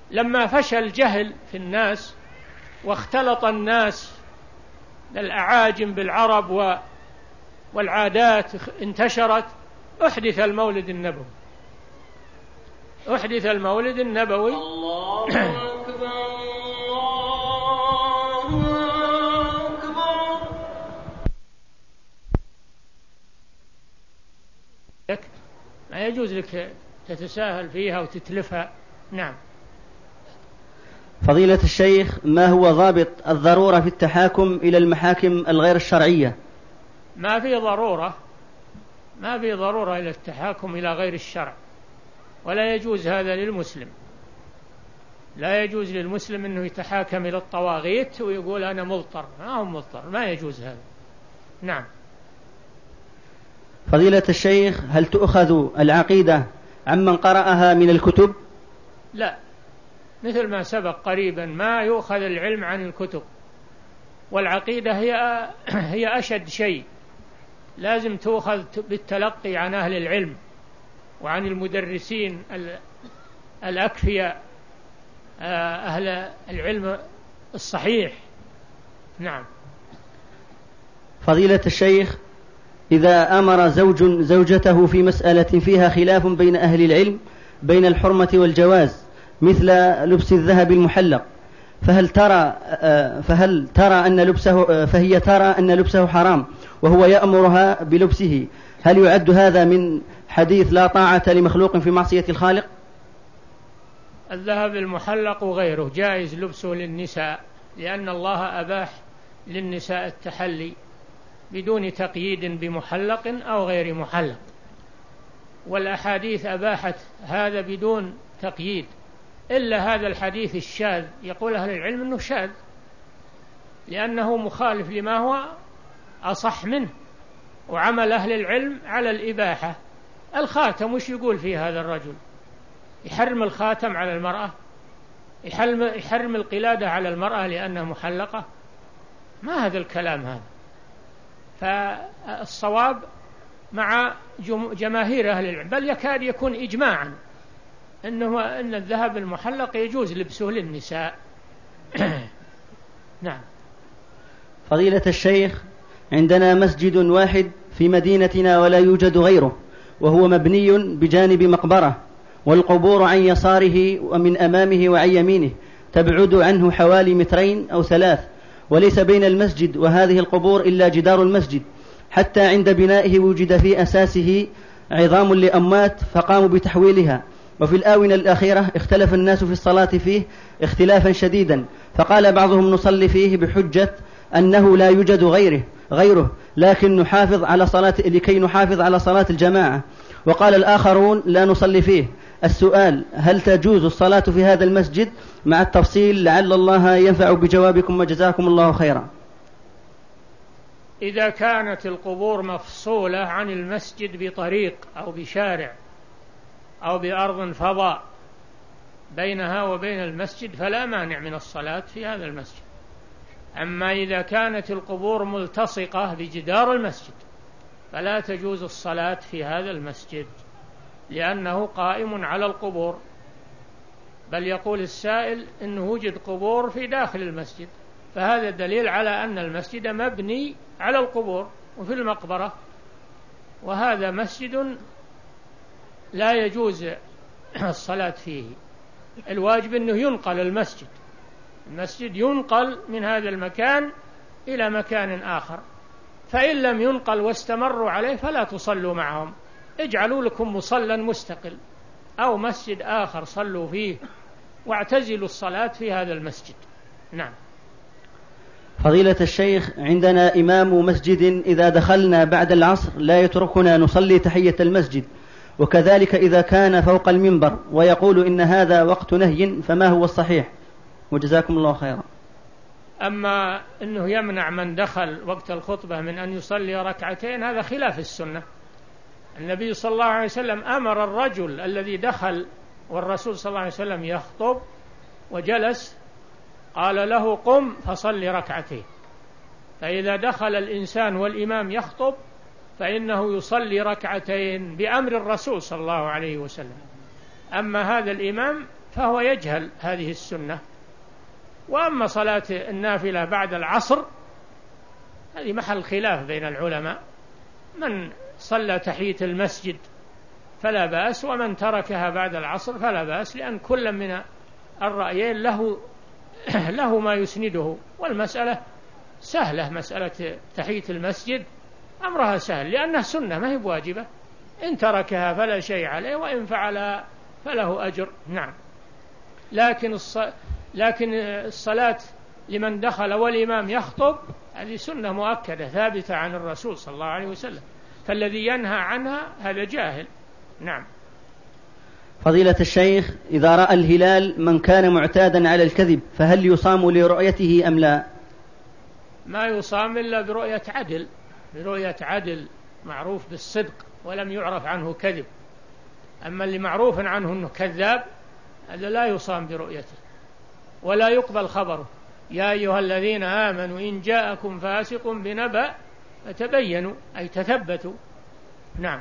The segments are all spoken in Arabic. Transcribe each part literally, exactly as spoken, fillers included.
لما فشى الجهل في الناس واختلط الناس الأعاجم بالعرب والعادات انتشرت، أحدث المولد النبوي أحدث المولد النبوي الله أكبر الله أكبر. ما يجوز لك تتساهل فيها وتتلفها. نعم. فضيلة الشيخ، ما هو ضابط الضرورة في التحاكم إلى المحاكم الغير الشرعية؟ ما في ضرورة ما في ضرورة إلى التحاكم إلى غير الشرع، ولا يجوز هذا للمسلم. لا يجوز للمسلم أنه يتحاكم إلى الطواغيت ويقول أنا مضطر. ما هو مضطر، ما يجوز هذا. نعم. فضيلة الشيخ، هل تؤخذ العقيدة عمن قرأها من الكتب؟ لا، مثل ما سبق قريبا، ما يؤخذ العلم عن الكتب، والعقيدة هي هي أشد شيء، لازم تؤخذ بالتلقي عن أهل العلم وعن المدرسين الأكفياء، أهل العلم الصحيح. نعم. فضيلة الشيخ، إذا أمر زوج زوجته في مسألة فيها خلاف بين أهل العلم بين الحرمة والجواز، مثل لبس الذهب المحلق، فهل ترى فهل ترى أن لبسه فهي ترى أن لبسه حرام وهو يأمرها بلبسه، هل يعد هذا من حديث لا طاعة لمخلوق في معصية الخالق؟ الذهب المحلق وغيره جائز لبسه للنساء، لأن الله أباح للنساء التحلي بدون تقييد بمحلق أو غير محلق، والأحاديث أباحت هذا بدون تقييد، إلا هذا الحديث الشاذ يقول أهل العلم أنه شاذ لأنه مخالف لما هو أصح منه، وعمل أهل العلم على الإباحة. الخاتم وش يقول فيه هذا الرجل؟ يحرم الخاتم على المرأة؟ يحرم, يحرم القلادة على المرأة لأنها محلقة؟ ما هذا الكلام هذا. فالصواب مع جماهير أهل العلم، بل يكاد يكون إجماعا أنه أن الذهب المحلق يجوز لبسه للنساء. نعم. فضيلة الشيخ، عندنا مسجد واحد في مدينتنا ولا يوجد غيره، وهو مبني بجانب مقبرة، والقبور عن يساره ومن أمامه وعن يمينه تبعد عنه حوالي مترين أو ثلاث، وليس بين المسجد وهذه القبور إلا جدار المسجد، حتى عند بنائه وجد في أساسه عظام لأموات فقاموا بتحويلها، وفي الآونة الأخيرة اختلف الناس في الصلاة فيه اختلافا شديدا، فقال بعضهم نصلي فيه بحجة أنه لا يوجد غيره غيره لكن نحافظ على صلاة لكي نحافظ على صلاة الجماعة، وقال الآخرون لا نصلي فيه. السؤال: هل تجوز الصلاة في هذا المسجد؟ مع التفصيل لعل الله ينفع بجوابكم وجزاكم الله خيرا. إذا كانت القبور مفصولة عن المسجد بطريق أو بشارع أو بأرض فضاء بينها وبين المسجد فلا مانع من الصلاة في هذا المسجد. أما إذا كانت القبور ملتصقة بجدار المسجد فلا تجوز الصلاة في هذا المسجد، لأنه قائم على القبور، بل يقول السائل إنه وجد قبور في داخل المسجد، فهذا دليل على أن المسجد مبني على القبور وفي المقبرة، وهذا مسجد لا يجوز الصلاة فيه. الواجب أنه ينقل المسجد المسجد ينقل من هذا المكان إلى مكان آخر، فإن لم ينقل واستمروا عليه فلا تصلوا معهم، اجعلوا لكم مصلى مستقل أو مسجد آخر صلوا فيه واعتزلوا الصلاة في هذا المسجد. نعم. فضيلة الشيخ، عندنا إمام مسجد إذا دخلنا بعد العصر لا يتركنا نصلي تحية المسجد، وكذلك إذا كان فوق المنبر ويقول إن هذا وقت نهي، فما هو الصحيح؟ وجزاكم الله خيرا. أما أنه يمنع من دخل وقت الخطبة من أن يصلي ركعتين هذا خلاف السنة. النبي صلى الله عليه وسلم أمر الرجل الذي دخل والرسول صلى الله عليه وسلم يخطب وجلس قال له قم فصلي ركعتين، فإذا دخل الإنسان والإمام يخطب فإنه يصلي ركعتين بأمر الرسول صلى الله عليه وسلم. أما هذا الإمام فهو يجهل هذه السنة. وأما صلاة النافلة بعد العصر هذه محل خلاف بين العلماء، من صلى تحية المسجد فلا بأس، ومن تركها بعد العصر فلا بأس، لأن كل من الرأيين له له ما يسنده، والمسألة سهلة. مسألة تحية المسجد أمرها سهل لأنها سنة ما هي بواجبة، إن تركها فلا شيء عليه، وإن فعلها فله أجر. نعم. لكن الص... لكن الصلاة لمن دخل والإمام يخطب هذه سنة مؤكدة ثابتة عن الرسول صلى الله عليه وسلم، فالذي ينهى عنها هذا جاهل. نعم. فضيلة الشيخ، إذا رأى الهلال من كان معتادا على الكذب فهل يصام لرؤيته أم لا؟ ما يصام إلا برؤية عدل، برؤية عدل معروف بالصدق ولم يعرف عنه كذب. أما اللي معروف عنه أنه كذاب هذا لا يصام برؤيته ولا يقبل خبره. يا أيها الذين آمنوا إن جاءكم فاسق بنبأ فتبينوا، أي تثبتوا. نعم.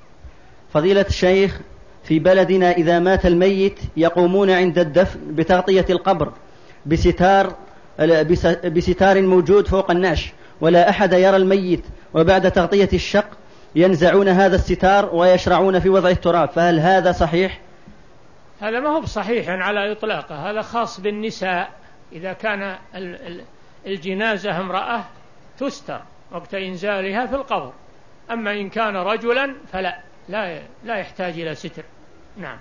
فضيلة الشيخ، في بلدنا إذا مات الميت يقومون عند الدفن بتغطية القبر بستار بستار موجود فوق النعش، ولا أحد يرى الميت، وبعد تغطية الشق ينزعون هذا الستار ويشرعون في وضع التراب، فهل هذا صحيح؟ هذا ما هو بصحيح على إطلاقه، هذا خاص بالنساء. إذا كان الجنازة امرأة تستر وقت إنزالها في القبر، أما إن كان رجلا فلا لا لا يحتاج إلى ستر. نعم.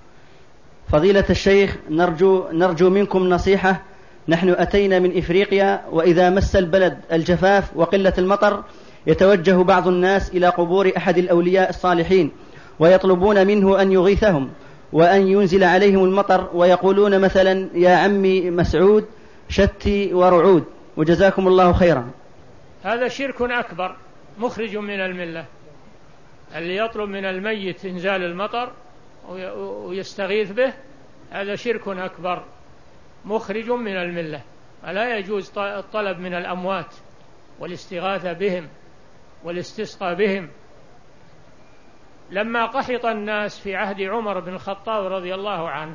فضيلة الشيخ، نرجو نرجو منكم نصيحة. نحن أتينا من إفريقيا، وإذا مس البلد الجفاف وقلة المطر يتوجه بعض الناس إلى قبور أحد الأولياء الصالحين ويطلبون منه أن يغيثهم وأن ينزل عليهم المطر، ويقولون مثلا يا عمي مسعود شتي ورعود، وجزاكم الله خيرا. هذا شرك أكبر مخرج من الملة. اللي يطلب من الميت إنزال المطر ويستغيث به هذا شرك أكبر مخرج من الملة، ولا يجوز الطلب من الأموات والاستغاثة بهم والاستسقاء بهم. لما قحط الناس في عهد عمر بن الخطاب رضي الله عنه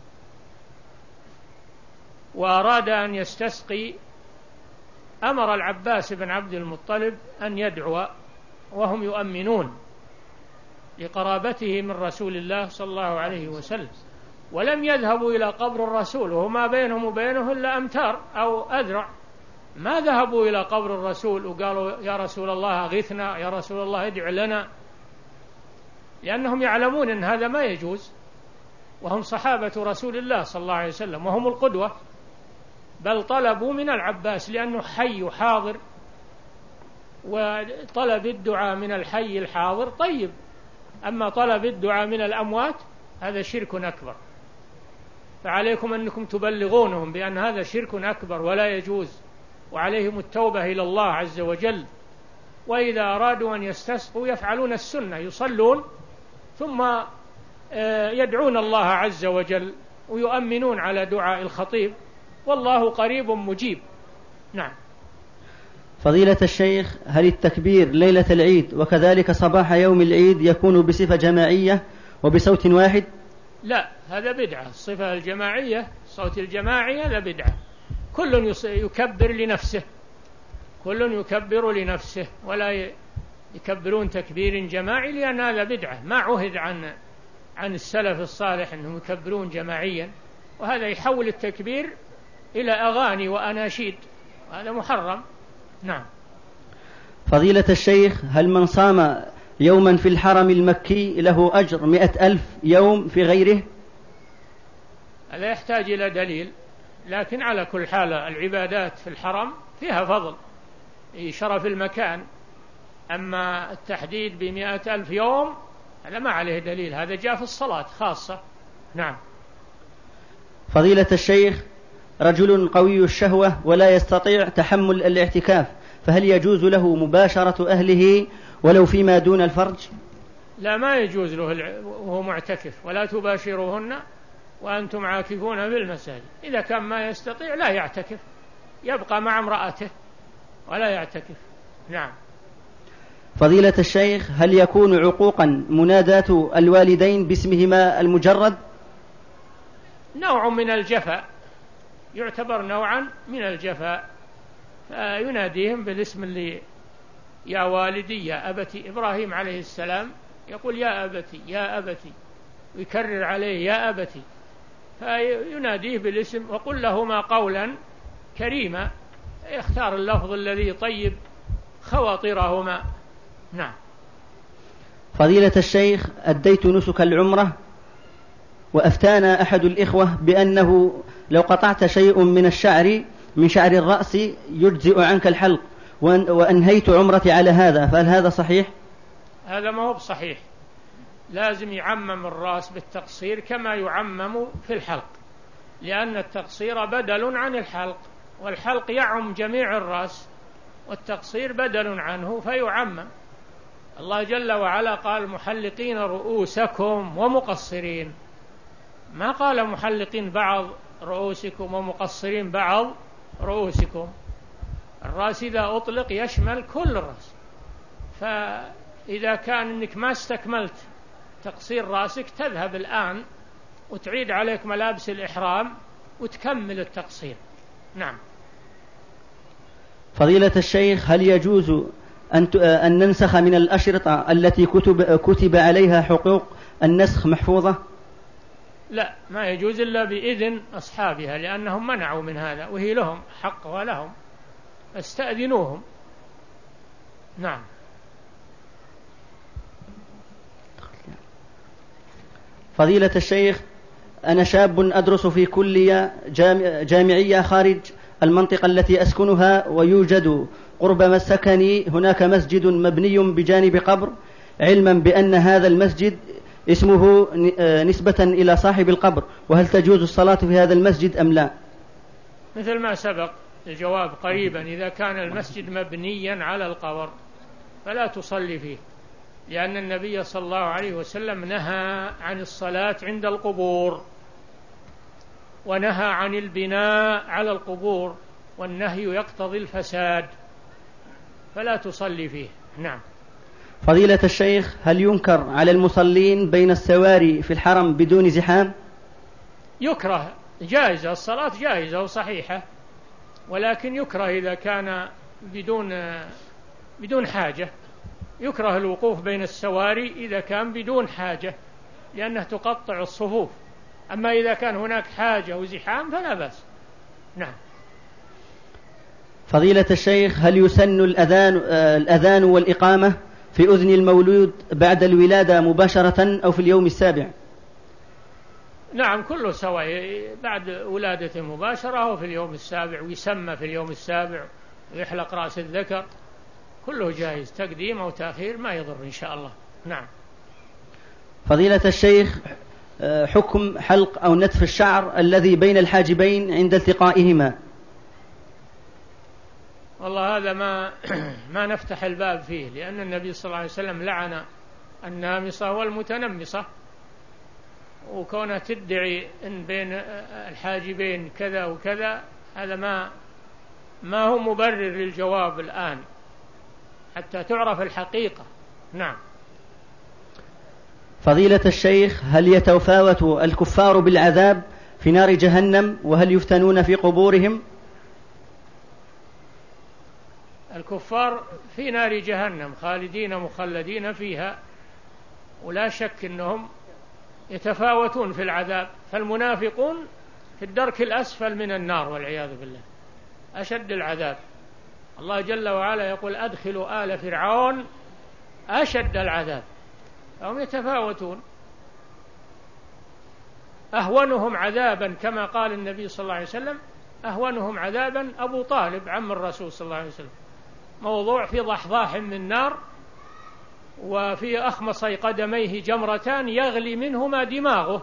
وأراد أن يستسقي، أمر العباس بن عبد المطلب أن يدعو وهم يؤمنون لقرابته من رسول الله صلى الله عليه وسلم، ولم يذهبوا إلى قبر الرسول وما بينهم وبينه إلا أمتار أو أذرع. ما ذهبوا إلى قبر الرسول وقالوا يا رسول الله أغثنا، يا رسول الله ادع لنا، لأنهم يعلمون أن هذا ما يجوز، وهم صحابة رسول الله صلى الله عليه وسلم وهم القدوة. بل طلبوا من العباس لأنه حي حاضر، وطلب الدعاء من الحي الحاضر طيب، أما طلب الدعاء من الأموات هذا شرك أكبر، فعليكم أنكم تبلغونهم بأن هذا شرك أكبر ولا يجوز، وعليهم التوبة إلى الله عز وجل. وإذا أرادوا أن يستسقوا يفعلون السنة، يصلون ثم يدعون الله عز وجل ويؤمنون على دعاء الخطيب، والله قريب مجيب. نعم. فضيلة الشيخ، هل التكبير ليلة العيد وكذلك صباح يوم العيد يكون بصفة جماعية وبصوت واحد؟ لا، هذا بدعة. الصفة الجماعية صوت الجماعي هذا بدعة. كل يكبر لنفسه، كل يكبر لنفسه ولا يكبرون تكبير جماعي، لأن هذا بدعة ما عهد عن عن السلف الصالح أنهم يكبرون جماعيا، وهذا يحول التكبير إلى أغاني وأناشيد، وهذا محرم. نعم. فضيلة الشيخ، هل من صام يوما في الحرم المكي له أجر مئة ألف يوم في غيره؟ هذا يحتاج إلى دليل، لكن على كل حال العبادات في الحرم فيها فضل شرف المكان. أما التحديد بمئة ألف يوم هذا ما عليه دليل، هذا جاء في الصلاة خاصة. نعم. فضيلة الشيخ، رجل قوي الشهوة ولا يستطيع تحمل الاعتكاف، فهل يجوز له مباشرة أهله ولو فيما دون الفرج؟ لا، ما يجوز له وهو معتكف، ولا تباشروهن وأنتم عاكفون في المساجد. إذا كان ما يستطيع لا يعتكف، يبقى مع امرأته ولا يعتكف. نعم. فضيلة الشيخ، هل يكون عقوقا مناداة الوالدين باسمهما المجرد؟ نوع من الجفاء، يعتبر نوعا من الجفاء، فيناديهم بالاسم اللي يا والدي يا أبتي. إبراهيم عليه السلام يقول يا أبتي يا أبتي، ويكرر عليه يا أبتي، فيناديه بالاسم وقل لهما قولا كريما، يختار اللفظ الذي طيب خواطرهما. نعم. فضيلة الشيخ، أديت نسك العمرة، وأفتانا أحد الإخوة بأنه لو قطعت شيء من الشعر من شعر الرأس يجزئ عنك الحلق، وأنهيت عمرتي على هذا، فهل هذا صحيح؟ هذا ما هو بصحيح، لازم يعمم الرأس بالتقصير كما يعمم في الحلق، لأن التقصير بدل عن الحلق، والحلق يعم جميع الرأس، والتقصير بدل عنه فيعمم. الله جل وعلا قال محلقين رؤوسكم ومقصرين، ما قال محلقين بعض رؤوسكم ومقصرين بعض رؤوسكم. الرأس إذا أطلق يشمل كل الرأس، فإذا كان أنك ما استكملت تقصير رأسك تذهب الآن وتعيد عليك ملابس الإحرام وتكمل التقصير. نعم. فضيلة الشيخ، هل يجوز أن أن ننسخ من الأشرطة التي كتب كتب عليها حقوق النسخ محفوظة؟ لا، ما يجوز إلا بإذن أصحابها، لأنهم منعوا من هذا، وهي لهم حق ولهم، استأذنوهم. نعم. فضيلة الشيخ، أنا شاب أدرس في كلية جامعية خارج المنطقة التي أسكنها، ويوجد قرب مسكني هناك مسجد مبني بجانب قبر، علما بأن هذا المسجد اسمه نسبة إلى صاحب القبر، وهل تجوز الصلاة في هذا المسجد أم لا؟ مثل ما سبق الجواب قريبا، إذا كان المسجد مبنيا على القبر فلا تصلي فيه، لأن النبي صلى الله عليه وسلم نهى عن الصلاة عند القبور، ونهى عن البناء على القبور، والنهي يقتضي الفساد، فلا تصلي فيه. نعم. فضيلة الشيخ، هل ينكر على المصلين بين السواري في الحرم بدون زحام؟ يكره، جائزة الصلاة جائزة وصحيحة، ولكن يكره إذا كان بدون بدون حاجة، يكره الوقوف بين السواري إذا كان بدون حاجة، لأنه تقطع الصفوف، أما إذا كان هناك حاجة وزحام فلا بأس. نعم. فضيلة الشيخ، هل يسن الأذان الأذان والإقامة في أذن المولود بعد الولادة مباشرة أو في اليوم السابع؟ نعم، كله سواء، بعد ولادته مباشرة أو في اليوم السابع، ويسمى في اليوم السابع ويحلق رأس الذكر، كله جائز، تقديم أو تأخير ما يضر إن شاء الله. نعم. فضيلة الشيخ، حكم حلق أو نتف الشعر الذي بين الحاجبين عند التقائهما؟ والله هذا ما ما نفتح الباب فيه، لأن النبي صلى الله عليه وسلم لعن النامصة والمتنمصة، وكونها تدعي إن بين الحاجبين كذا وكذا، هذا ما ما هو مبرر للجواب الآن حتى تعرف الحقيقة. نعم. فضيلة الشيخ، هل يتفاوت الكفار بالعذاب في نار جهنم، وهل يفتنون في قبورهم؟ الكفار في نار جهنم خالدين مخلدين فيها، ولا شك أنهم يتفاوتون في العذاب، فالمنافقون في الدرك الأسفل من النار والعياذ بالله، أشد العذاب. الله جل وعلا يقول أدخلوا آل فرعون أشد العذاب، هم يتفاوتون. أهونهم عذابا كما قال النبي صلى الله عليه وسلم، أهونهم عذابا أبو طالب عم الرسول صلى الله عليه وسلم، موضوع في ضحضاح من نار، وفي أخمصي قدميه جمرتان يغلي منهما دماغه،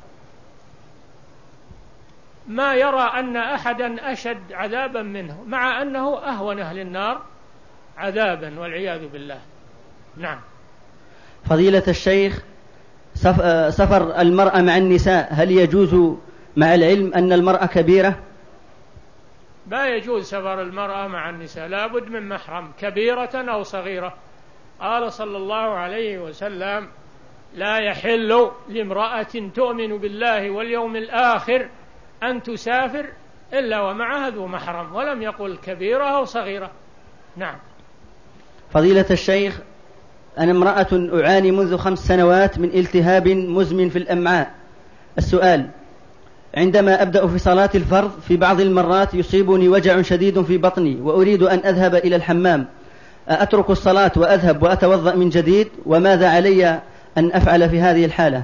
ما يرى أن أحدا أشد عذابا منه، مع أنه أهون أهل النار عذابا والعياذ بالله. نعم. فضيلة الشيخ، سفر المرأة مع النساء هل يجوز مع العلم أن المرأة كبيرة؟ لا يجوز سفر المرأة مع النساء، لا بد من محرم، كبيرة أو صغيرة. قال صلى الله عليه وسلم لا يحل لامرأة تؤمن بالله واليوم الآخر أن تسافر إلا ومعها ذو محرم، ولم يقل كبيرة أو صغيرة. نعم. فضيلة الشيخ، أنا امرأة أعاني منذ خمس سنوات من التهاب مزمن في الأمعاء. السؤال: عندما أبدأ في صلاة الفرض في بعض المرات يصيبني وجع شديد في بطني وأريد أن أذهب إلى الحمام، أترك الصلاة وأذهب وأتوضأ من جديد؟ وماذا علي أن أفعل في هذه الحالة؟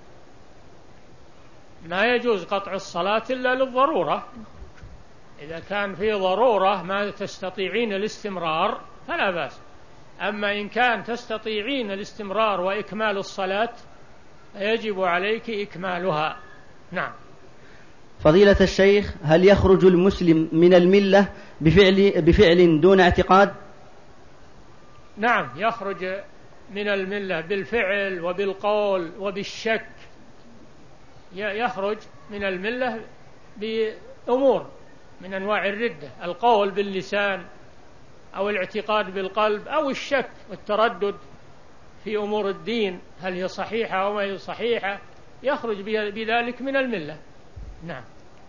ما يجوز قطع الصلاة إلا للضرورة. إذا كان في ضرورة ما تستطيعين الاستمرار فلا بأس، أما إن كان تستطيعين الاستمرار وإكمال الصلاة يجب عليك إكمالها. نعم. فضيلة الشيخ، هل يخرج المسلم من الملة بفعل, بفعل دون اعتقاد؟ نعم، يخرج من الملة بالفعل وبالقول وبالشك. يخرج من الملة بأمور من أنواع الردة: القول باللسان أو الاعتقاد بالقلب أو الشك والتردد في أمور الدين، هل هي صحيحة أو ما هي صحيحة، يخرج بذلك من الملة. نعم.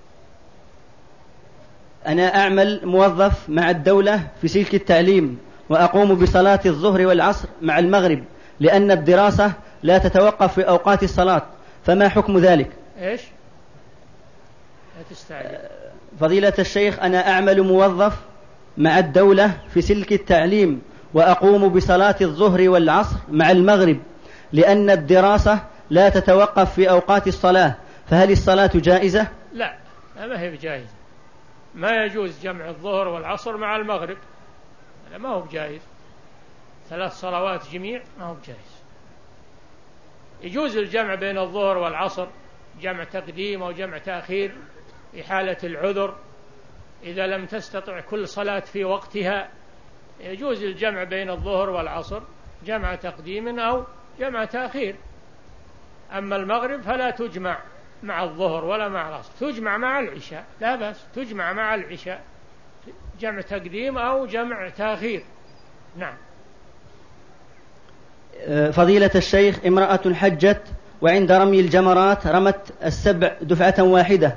أنا أعمل موظف مع الدولة في سلك التعليم، وأقوم بصلاة الظهر والعصر مع المغرب لأن الدراسة لا تتوقف في أوقات الصلاة، فما حكم ذلك؟ إيش؟ لا تستعجل. فضيلة الشيخ، أنا أعمل موظف مع الدولة في سلك التعليم، وأقوم بصلاة الظهر والعصر مع المغرب لأن الدراسة لا تتوقف في أوقات الصلاة، فهل الصلاة جائزة؟ لا، ما هي بجائزة. ما يجوز جمع الظهر والعصر مع المغرب، هذا ما هو بجائز. ثلاث صلوات جميع ما هو بجائز. يجوز الجمع بين الظهر والعصر، جمع تقديم أو جمع تأخير في حالة العذر، إذا لم تستطع كل صلاة في وقتها يجوز الجمع بين الظهر والعصر، جمع تقديم أو جمع تأخير. أما المغرب فلا تجمع مع الظهر ولا مع العصر، تجمع مع العشاء، لا بأس، تجمع مع العشاء، جمع تقديم أو جمع تأخير. نعم. فضيلة الشيخ، امرأة حجت وعند رمي الجمرات رمت السبع دفعة واحدة،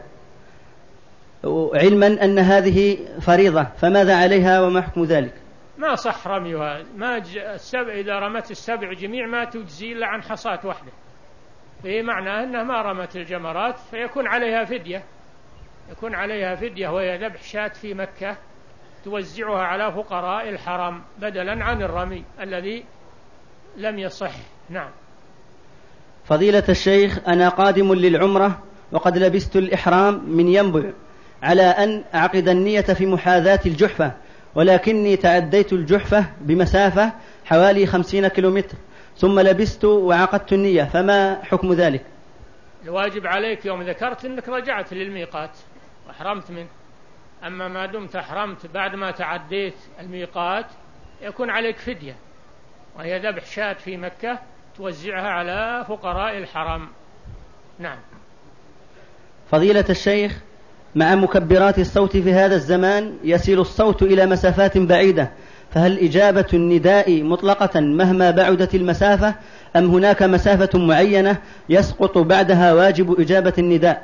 علما أن هذه فريضة، فماذا عليها وما حكم ذلك؟ ما صح رميها. ما السبع إذا رمت السبع جميع ما تجزي إلا عن حصاة واحدة، في معنى أنها ما رمت الجمرات، فيكون عليها فدية، يكون عليها فدية وهي ذبح شاة في مكة توزعها على فقراء الحرم بدلا عن الرمي الذي لم يصح. نعم. فضيلة الشيخ، أنا قادم للعمرة وقد لبست الإحرام من ينبع على أن أعقد النية في محاذاة الجحفة، ولكني تعديت الجحفة بمسافة حوالي خمسين كيلومتر ثم لبست وعقدت النية، فما حكم ذلك؟ الواجب عليك يوم ذكرت أنك رجعت للميقات وأحرمت منه، أما ما دمت أحرمت بعد ما تعديت الميقات يكون عليك فدية، وهي ذبح شاة في مكة توزعها على فقراء الحرم. نعم. فضيلة الشيخ، مع مكبرات الصوت في هذا الزمان يصل الصوت إلى مسافات بعيدة، فهل إجابة النداء مطلقة مهما بعدت المسافة، أم هناك مسافة معينة يسقط بعدها واجب إجابة النداء؟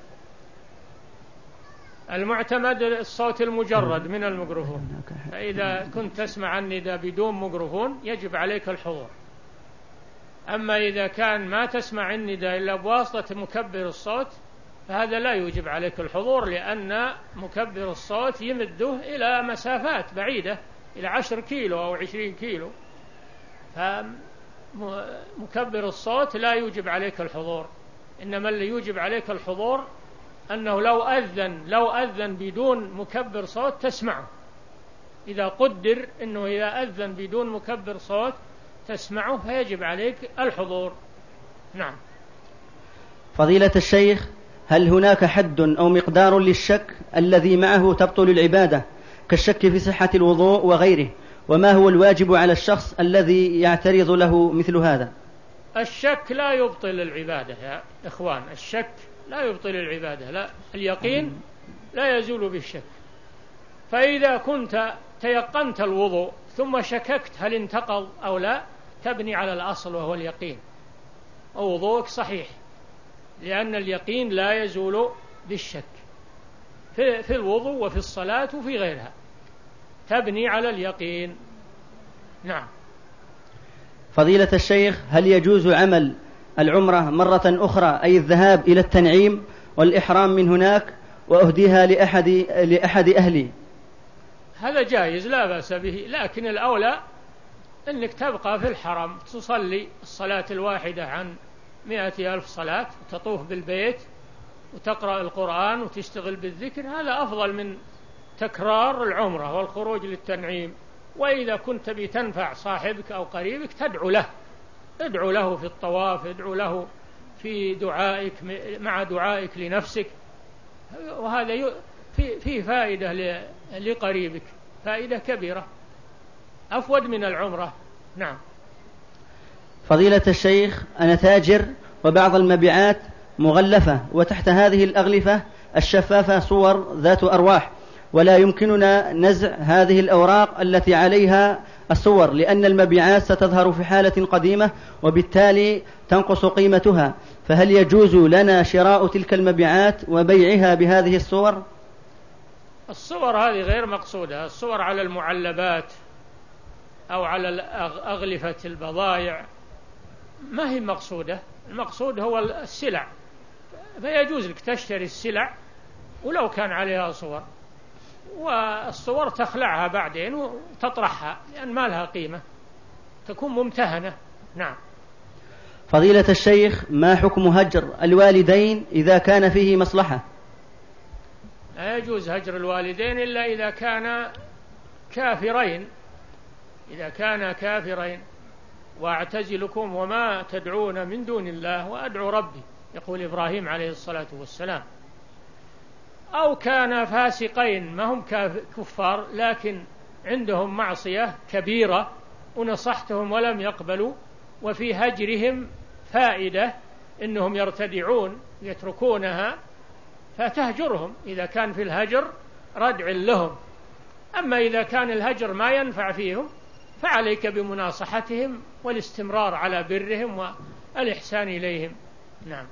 المعتمد الصوت المجرد من الميكروفون، فإذا كنت تسمع النداء بدون ميكروفون يجب عليك الحضور. أما إذا كان ما تسمع النداء إلا بواسطة مكبر الصوت فهذا لا يوجب عليك الحضور، لأن مكبر الصوت يمده إلى مسافات بعيدة إلى عشر كيلو أو عشرين كيلو، فمكبر الصوت لا يوجب عليك الحضور. إنما اللي يوجب عليك الحضور أنه لو أذن لو أذن بدون مكبر صوت تسمعه، إذا قدر أنه إذا أذن بدون مكبر صوت تسمعه فيجب عليك الحضور. نعم. فضيلة الشيخ، هل هناك حد أو مقدار للشك الذي معه تبطل العبادة كالشك في صحة الوضوء وغيره، وما هو الواجب على الشخص الذي يعترض له مثل هذا؟ الشك لا يبطل العبادة يا إخوان، الشك لا يبطل العبادة، لا، اليقين لا يزول بالشك. فإذا كنت تيقنت الوضوء ثم شككت هل انتقض أو لا تبني على الأصل وهو اليقين، ووضوءك صحيح، لأن اليقين لا يزول بالشك في, في الوضوء وفي الصلاة وفي غيرها، تبني على اليقين. نعم. فضيلة الشيخ، هل يجوز عمل العمرة مرة أخرى، أي الذهاب إلى التنعيم والإحرام من هناك وأهديها لأحد, لأحد أهلي؟ هذا جائز لا بأس به، لكن الأولى أنك تبقى في الحرم تصلي الصلاة الواحدة عن مئة ألف صلاة، وتطوف بالبيت وتقرأ القرآن وتشتغل بالذكر، هذا أفضل من تكرار العمرة والخروج للتنعيم. وإذا كنت بتنفع صاحبك أو قريبك تدعو له، ادعو له في الطواف، ادعو له في دعائك مع دعائك لنفسك، وهذا فيه فائدة لقريبك، فائدة كبيرة أفود من العمرة. نعم. فضيلة الشيخ، أنا تاجر وبعض المبيعات مغلفة، وتحت هذه الأغلفة الشفافة صور ذات أرواح، ولا يمكننا نزع هذه الأوراق التي عليها الصور، لأن المبيعات ستظهر في حالة قديمة وبالتالي تنقص قيمتها، فهل يجوز لنا شراء تلك المبيعات وبيعها بهذه الصور؟ الصور هذه غير مقصودة، الصور على المعلبات أو على أغلفة البضائع ما هي مقصودة، المقصود هو السلع، فيجوز لك تشتري السلع ولو كان عليها صور، والصور تخلعها بعدين وتطرحها لأن ما لها قيمة، تكون ممتهنة. نعم. فضيلة الشيخ، ما حكم هجر الوالدين إذا كان فيه مصلحة؟ لا يجوز هجر الوالدين إلا إذا كان كافرين، إذا كان كافرين وأعتزلكم وما تدعون من دون الله وأدعو ربي، يقول إبراهيم عليه الصلاة والسلام، أو كان فاسقين ما هم كفار لكن عندهم معصية كبيرة ونصحتهم ولم يقبلوا، وفي هجرهم فائدة إنهم يرتدعون يتركونها، فتهجرهم إذا كان في الهجر ردع لهم. أما إذا كان الهجر ما ينفع فيهم فعليك بمناصحتهم والاستمرار على برهم والإحسان إليهم. نعم.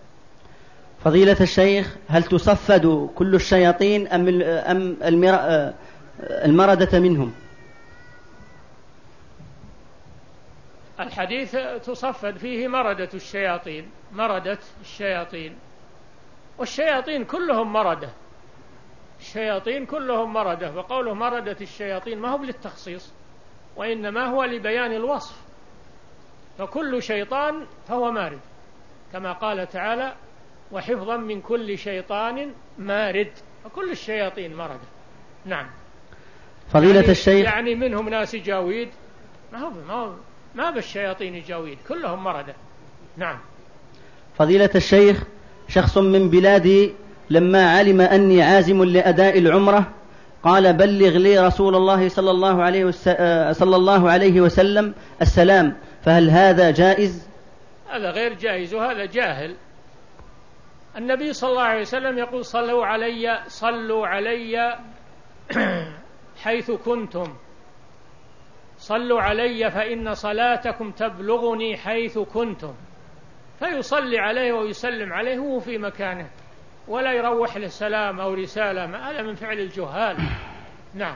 فضيلة الشيخ، هل تصفد كل الشياطين أم أم المردة منهم؟ الحديث تصفد فيه مردة الشياطين، مردة الشياطين، والشياطين كلهم مردة، الشياطين كلهم مردة، وقوله مردة الشياطين ما هو للتخصيص وإنما هو لبيان الوصف، فكل شيطان فهو مارد كما قال تعالى وحفظا من كل شيطان مارد، وكل الشياطين مردة. نعم. فضيلة يعني الشيخ، يعني منهم ناس جاويد، ما هو ما هو ما بالشياطين جاويد، كلهم مردة. نعم. فضيلة الشيخ، شخص من بلادي لما علم أني عازم لأداء العمرة قال بلغ لي رسول الله صلى الله عليه وس... صلى الله عليه وسلم السلام، فهل هذا جائز؟ هذا غير جائز وهذا جاهل. النبي صلى الله عليه وسلم يقول صلوا علي صلوا علي حيث كنتم، صلوا علي فإن صلاتكم تبلغني حيث كنتم، فيصلي عليه ويسلم عليه وهو في مكانه ولا يروح له سلام أو رسالة، هذا من فعل الجهال. نعم.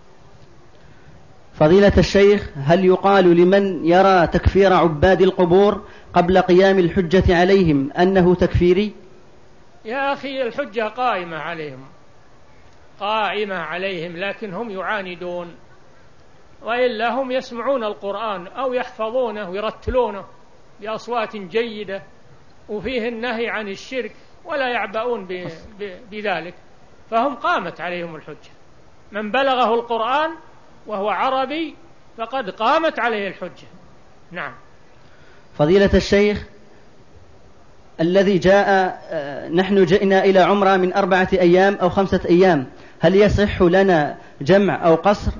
فضيلة الشيخ، هل يقال لمن يرى تكفير عباد القبور قبل قيام الحجة عليهم أنه تكفيري؟ يا أخي الحجة قائمة عليهم، قائمة عليهم، لكن هم يعاندون، وإلا هم يسمعون القرآن أو يحفظونه ويرتلونه بأصوات جيدة وفيه النهي عن الشرك ولا يعبؤون بذلك، فهم قامت عليهم الحجة. من بلغه القرآن وهو عربي فقد قامت عليه الحجة. نعم. فضيلة الشيخ، الذي جاء نحن جئنا إلى عمرة من أربعة أيام أو خمسة أيام، هل يصح لنا جمع أو قصر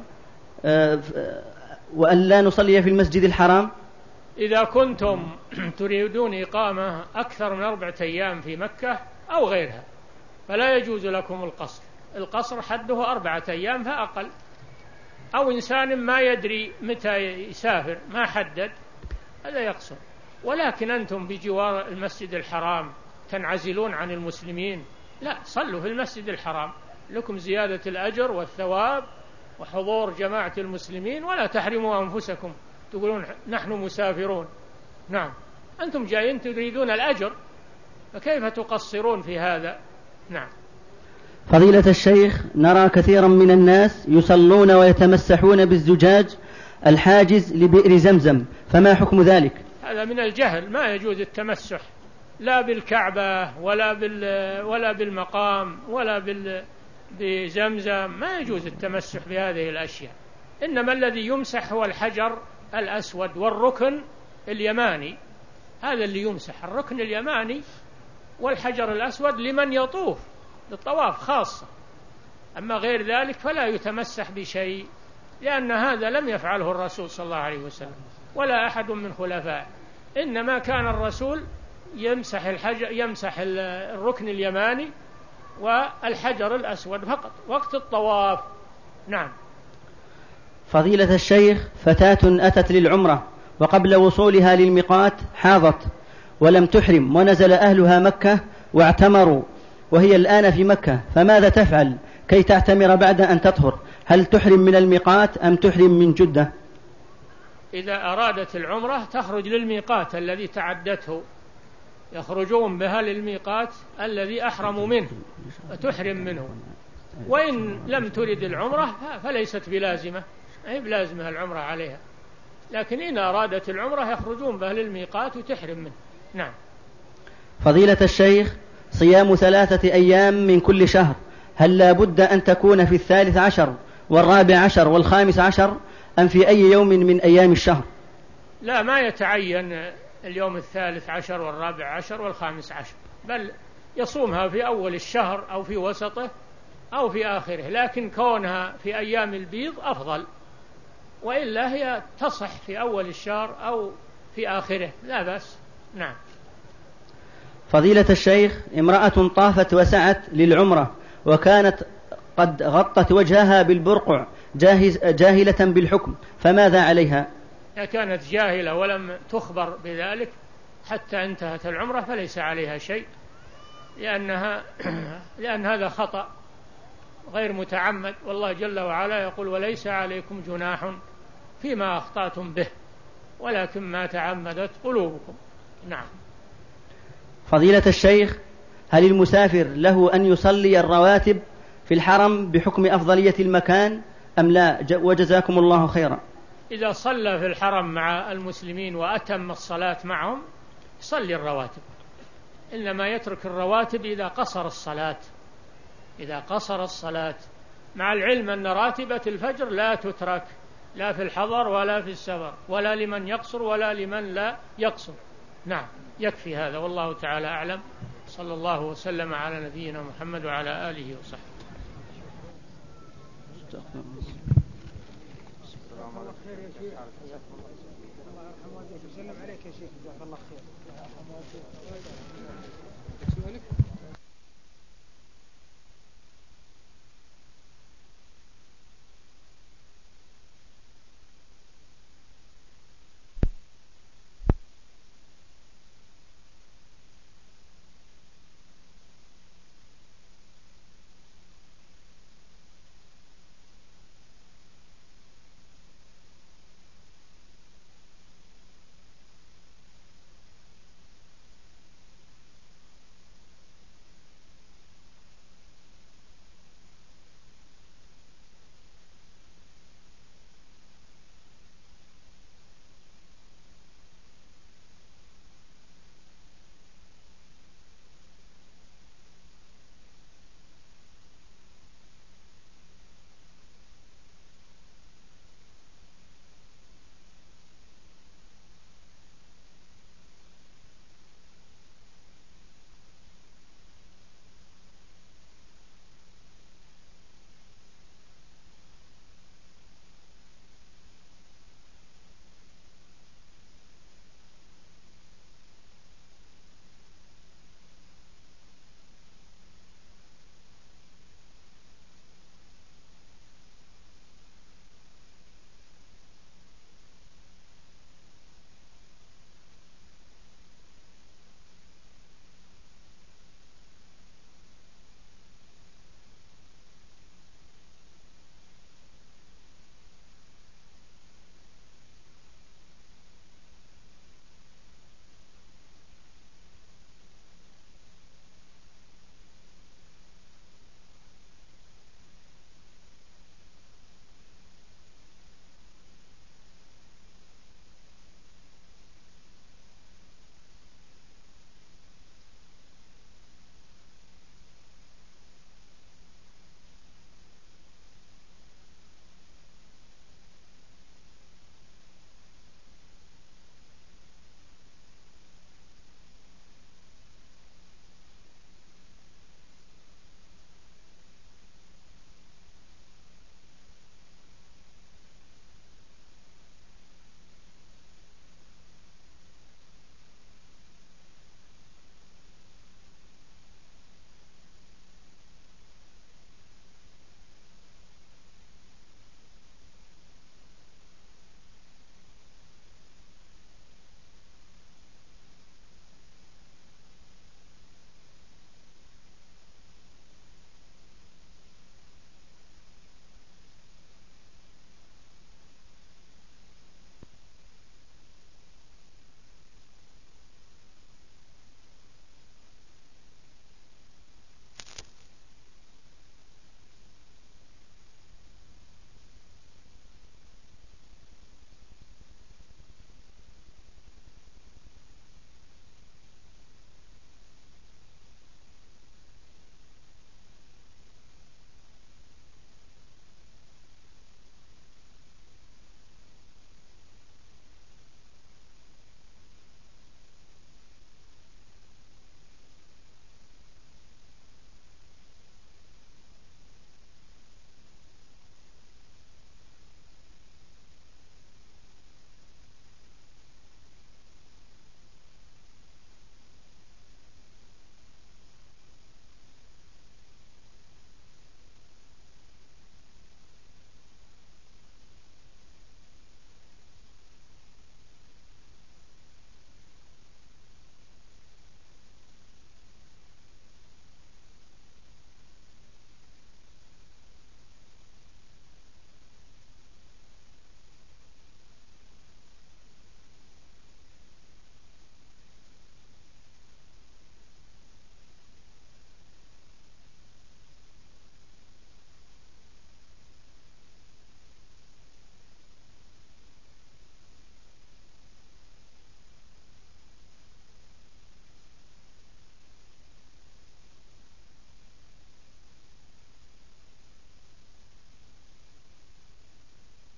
وأن لا نصلي في المسجد الحرام؟ إذا كنتم تريدون إقامة أكثر من أربعة أيام في مكة أو غيرها فلا يجوز لكم القصر، القصر حده أربعة أيام فأقل، أو إنسان ما يدري متى يسافر ما حدد هذا يقصر. ولكن أنتم بجوار المسجد الحرام تنعزلون عن المسلمين؟ لا، صلوا في المسجد الحرام، لكم زيادة الأجر والثواب وحضور جماعة المسلمين، ولا تحرموا أنفسكم تقولون نحن مسافرون. نعم، أنتم جايين تريدون الأجر، فكيف تقصرون في هذا؟ نعم. فضيلة الشيخ، نرى كثيرا من الناس يصلون ويتمسحون بالزجاج الحاجز لبئر زمزم، فما حكم ذلك؟ هذا من الجهل، ما يجوز التمسح لا بالكعبة ولا بال ولا بالمقام ولا بال بزمزم، ما يجوز التمسح بهذه الأشياء. إنما الذي يمسح هو الحجر الأسود والركن اليماني، هذا اللي يمسح، الركن اليماني والحجر الأسود لمن يطوف للطواف خاصة. أما غير ذلك فلا يتمسح بشيء، لأن هذا لم يفعله الرسول صلى الله عليه وسلم ولا أحد من خلفائه، إنما كان الرسول يمسح الحجر يمسح الركن اليماني والحجر الأسود فقط وقت الطواف. نعم. فضيلة الشيخ، فتاة أتت للعمرة وقبل وصولها للميقات حاضت ولم تحرم، ونزل أهلها مكة واعتمروا وهي الآن في مكة، فماذا تفعل كي تعتمر بعد أن تطهر؟ هل تحرم من الميقات أم تحرم من جدة؟ إذا أرادت العمرة تخرج للميقات الذي تعدته، يخرجون بها للميقات الذي أحرموا منه فتحرم منه. وإن لم ترد العمرة فليست بلازمة، أي بلازمها العمرة عليها، لكن إن أرادت العمرة يخرجون بها للميقات وتحرم منه. نعم. فضيلة الشيخ، صيام ثلاثة أيام من كل شهر، هل لا بد أن تكون في الثالث عشر والرابع عشر والخامس عشر أم في أي يوم من أيام الشهر؟ لا، ما يتعين اليوم الثالث عشر والرابع عشر والخامس عشر، بل يصومها في أول الشهر أو في وسطه أو في آخره، لكن كونها في أيام البيض أفضل، وإلا هي تصح في أول الشهر أو في آخره لا بأس. نعم. فضيلة الشيخ، امرأة طافت وسعت للعمرة وكانت قد غطت وجهها بالبرقع جاهز جاهلة بالحكم، فماذا عليها؟ إذا كانت جاهلة ولم تخبر بذلك حتى انتهت العمرة فليس عليها شيء، لأنها لأن هذا خطأ غير متعمد، والله جل وعلا يقول وليس عليكم جناح فيما أخطأتم به ولكن ما تعمدت قلوبكم. نعم. فضيلة الشيخ، هل المسافر له أن يصلي الرواتب في الحرم بحكم أفضلية المكان أم لا؟ وجزاكم الله خيرا. إذا صلى في الحرم مع المسلمين وأتم الصلاة معهم صلي الرواتب، إنما يترك الرواتب إذا قصر الصلاة إذا قصر الصلاة مع العلم أن راتبة الفجر لا تترك لا في الحضر ولا في السفر، ولا لمن يقصر ولا لمن لا يقصر. نعم، يكفي هذا، والله تعالى أعلم. صلى الله وسلم على نبينا محمد وعلى آله وصحبه. الله خير يا شيخ. الله يرحم والديك ويسلم عليك يا شيخ. جزاك الله خير.